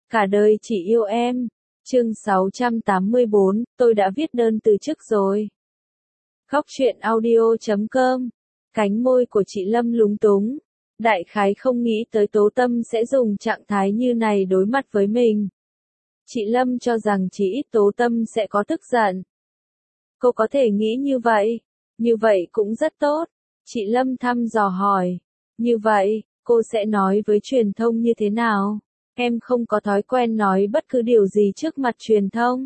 Cả đời chỉ yêu em. Chương 684, tôi đã viết đơn từ chức rồi. Khóc chuyện audio.com. Cánh môi của chị Lâm lúng túng. Đại khái không nghĩ tới Tố Tâm sẽ dùng trạng thái như này đối mặt với mình. Chị Lâm cho rằng chỉ ít Tố Tâm sẽ có tức giận. Cô có thể nghĩ như vậy cũng rất tốt. Chị Lâm thăm dò hỏi. Như vậy, cô sẽ nói với truyền thông như thế nào? Em không có thói quen nói bất cứ điều gì trước mặt truyền thông.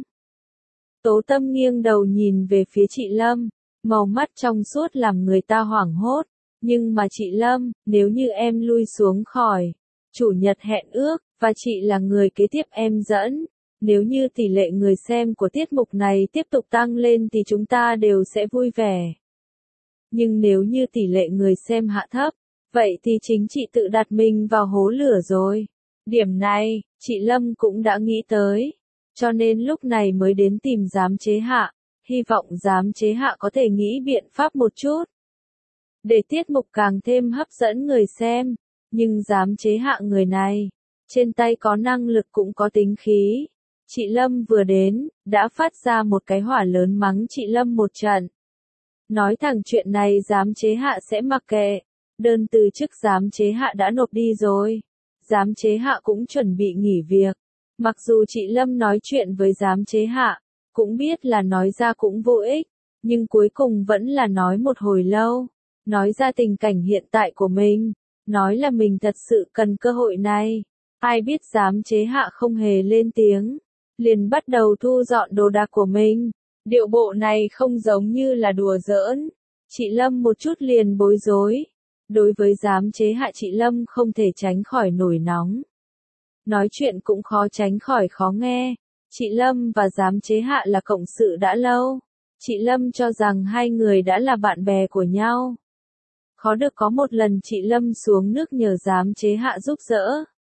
Tố Tâm nghiêng đầu nhìn về phía chị Lâm, màu mắt trong suốt làm người ta hoảng hốt. Nhưng mà chị Lâm, nếu như em lui xuống khỏi chủ nhật hẹn ước, và chị là người kế tiếp em dẫn, nếu như tỷ lệ người xem của tiết mục này tiếp tục tăng lên thì chúng ta đều sẽ vui vẻ. Nhưng nếu như tỷ lệ người xem hạ thấp, vậy thì chính chị tự đặt mình vào hố lửa rồi. Điểm này, chị Lâm cũng đã nghĩ tới, cho nên lúc này mới đến tìm giám chế hạ, hy vọng giám chế hạ có thể nghĩ biện pháp một chút, để tiết mục càng thêm hấp dẫn người xem. Nhưng giám chế hạ người này, trên tay có năng lực cũng có tính khí. Chị Lâm vừa đến, đã phát ra một cái hỏa lớn mắng chị Lâm một trận. Nói thẳng chuyện này giám chế hạ sẽ mặc kệ, đơn từ chức giám chế hạ đã nộp đi rồi. Giám chế hạ cũng chuẩn bị nghỉ việc. Mặc dù chị Lâm nói chuyện với giám chế hạ, cũng biết là nói ra cũng vô ích, nhưng cuối cùng vẫn là nói một hồi lâu. Nói ra tình cảnh hiện tại của mình, nói là mình thật sự cần cơ hội này. Ai biết giám chế hạ không hề lên tiếng, liền bắt đầu thu dọn đồ đạc của mình. Điệu bộ này không giống như là đùa giỡn. Chị Lâm một chút liền bối rối. Đối với giám chế hạ chị Lâm không thể tránh khỏi nổi nóng. Nói chuyện cũng khó tránh khỏi khó nghe. Chị Lâm và giám chế hạ là cộng sự đã lâu. Chị Lâm cho rằng hai người đã là bạn bè của nhau. Khó được có một lần chị Lâm xuống nước nhờ giám chế hạ giúp đỡ.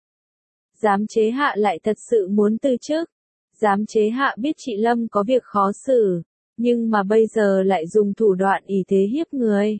Giám chế hạ lại thật sự muốn từ chức. Giám chế hạ biết chị Lâm có việc khó xử, nhưng mà bây giờ lại dùng thủ đoạn ỷ thế hiếp người.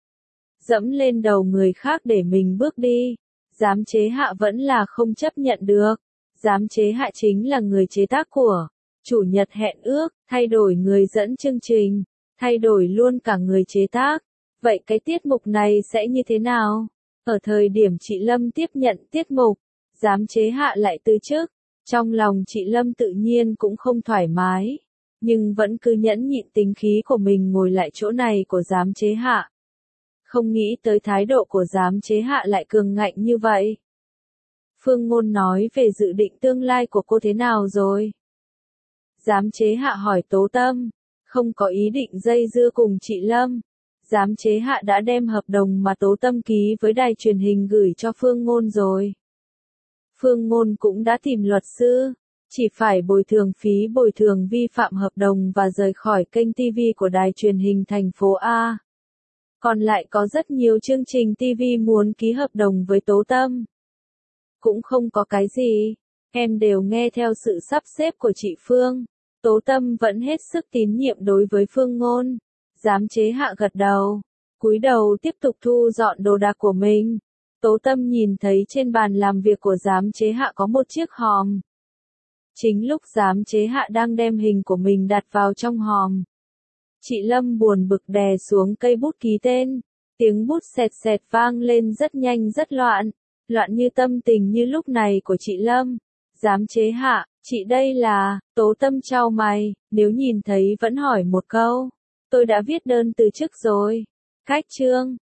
Dẫm lên đầu người khác để mình bước đi. Giám chế hạ vẫn là không chấp nhận được. Giám chế hạ chính là người chế tác của chủ nhật hẹn ước, thay đổi người dẫn chương trình, thay đổi luôn cả người chế tác. Vậy cái tiết mục này sẽ như thế nào? Ở thời điểm chị Lâm tiếp nhận tiết mục, giám chế hạ lại từ chức. Trong lòng chị Lâm tự nhiên cũng không thoải mái, nhưng vẫn cứ nhẫn nhịn tính khí của mình ngồi lại chỗ này của giám chế hạ. Không nghĩ tới thái độ của giám chế hạ lại cường ngạnh như vậy. Phương Ngôn nói về dự định tương lai của cô thế nào rồi? Giám chế hạ hỏi Tố Tâm, không có ý định dây dưa cùng chị Lâm. Giám chế hạ đã đem hợp đồng mà Tố Tâm ký với đài truyền hình gửi cho Phương Ngôn rồi. Phương Ngôn cũng đã tìm luật sư, chỉ phải bồi thường phí bồi thường vi phạm hợp đồng và rời khỏi kênh TV của đài truyền hình thành phố A. Còn lại có rất nhiều chương trình TV muốn ký hợp đồng với Tố Tâm. Cũng không có cái gì, em đều nghe theo sự sắp xếp của chị Phương. Tố Tâm vẫn hết sức tín nhiệm đối với Phương Ngôn. Giám chế hạ gật đầu, cúi đầu tiếp tục thu dọn đồ đạc của mình. Tố Tâm nhìn thấy trên bàn làm việc của giám chế hạ có một chiếc hòm. Chính lúc giám chế hạ đang đem hình của mình đặt vào trong hòm, chị Lâm buồn bực đè xuống cây bút ký tên. Tiếng bút xẹt xẹt vang lên rất nhanh rất loạn, loạn như tâm tình như lúc này của chị Lâm. Giám chế hạ, chị đây là, Tố Tâm chau mày, nếu nhìn thấy vẫn hỏi một câu. Tôi đã viết đơn từ chức rồi. Cách chương